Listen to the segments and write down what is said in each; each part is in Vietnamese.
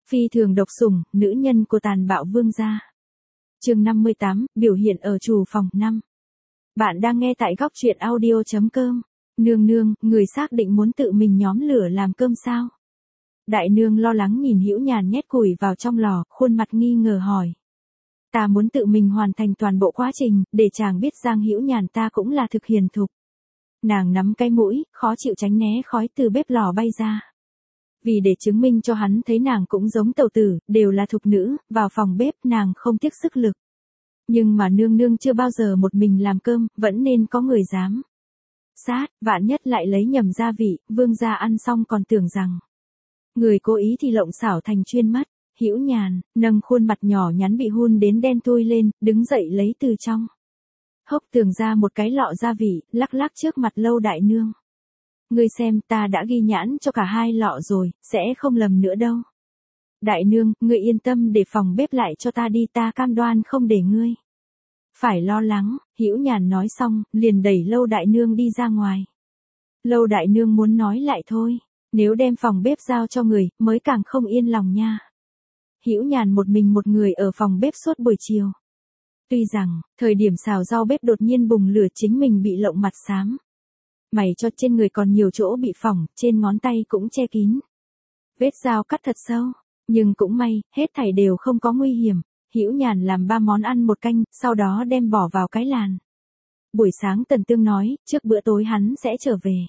Phi thường độc sủng, nữ nhân của tàn bạo vương gia. Chương 58, biểu hiện ở chủ phòng 5. Bạn đang nghe tại góc truyện audio.com. Nương nương, người xác định muốn tự mình nhóm lửa làm cơm sao? Đại nương lo lắng nhìn Hữu Nhàn nhét củi vào trong lò, khuôn mặt nghi ngờ hỏi. Ta muốn tự mình hoàn thành toàn bộ quá trình, để chàng biết Giang Hữu Nhàn ta cũng là thực hiền thục. Nàng nắm cái mũi, khó chịu tránh né khói từ bếp lò bay ra. Vì để chứng minh cho hắn thấy nàng cũng giống tẩu tử, đều là thục nữ, vào phòng bếp nàng không tiếc sức lực. Nhưng mà nương nương chưa bao giờ một mình làm cơm, vẫn nên có người dám. Sát, vạn nhất lại lấy nhầm gia vị, vương gia ăn xong còn tưởng rằng. Người cố ý thì lộng xảo thành chuyên mắt. Hữu Nhàn, nâng khuôn mặt nhỏ nhắn bị hun đến đen thui lên, đứng dậy lấy từ trong hốc tường ra một cái lọ gia vị, lắc lắc trước mặt Lâu đại nương. Ngươi xem, ta đã ghi nhãn cho cả hai lọ rồi, sẽ không lầm nữa đâu. Đại nương, ngươi yên tâm để phòng bếp lại cho ta đi, ta cam đoan không để ngươi phải lo lắng. Hữu Nhàn nói xong, liền đẩy Lâu đại nương đi ra ngoài. Lâu đại nương muốn nói lại thôi, nếu đem phòng bếp giao cho người, mới càng không yên lòng nha. Hữu Nhàn một mình một người ở phòng bếp suốt buổi chiều. Tuy rằng, thời điểm xào rau bếp đột nhiên bùng lửa chính mình bị lộng mặt xám. Mày cho trên người còn nhiều chỗ bị phỏng, trên ngón tay cũng che kín. Vết dao cắt thật sâu, nhưng cũng may, hết thảy đều không có nguy hiểm. Hữu Nhàn làm 3 món ăn một canh, sau đó đem bỏ vào cái làn. Buổi sáng Tần Tương nói, trước bữa tối hắn sẽ trở về.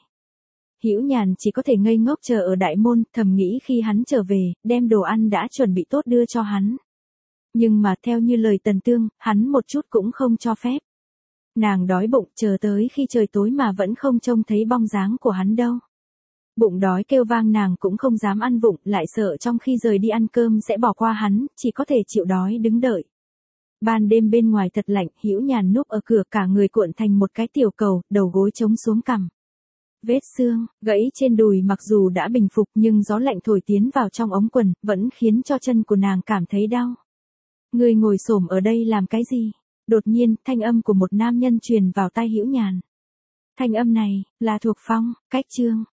Hữu Nhàn chỉ có thể ngây ngốc chờ ở đại môn, thầm nghĩ khi hắn trở về, đem đồ ăn đã chuẩn bị tốt đưa cho hắn. Nhưng mà theo như lời Tần Tương, hắn một chút cũng không cho phép. Nàng đói bụng, chờ tới khi trời tối mà vẫn không trông thấy bóng dáng của hắn đâu. Bụng đói kêu vang, nàng cũng không dám ăn vụng, lại sợ trong khi rời đi ăn cơm sẽ bỏ qua hắn, chỉ có thể chịu đói đứng đợi. Ban đêm bên ngoài thật lạnh, Hữu Nhàn núp ở cửa, cả người cuộn thành một cái tiểu cầu, đầu gối chống xuống cằm. Vết xương, gãy trên đùi mặc dù đã bình phục nhưng gió lạnh thổi tiến vào trong ống quần, vẫn khiến cho chân của nàng cảm thấy đau. Người ngồi xổm ở đây làm cái gì? Đột nhiên, thanh âm của một nam nhân truyền vào tai Hữu Nhàn. Thanh âm này, là Thuộc Phong, cách Trương.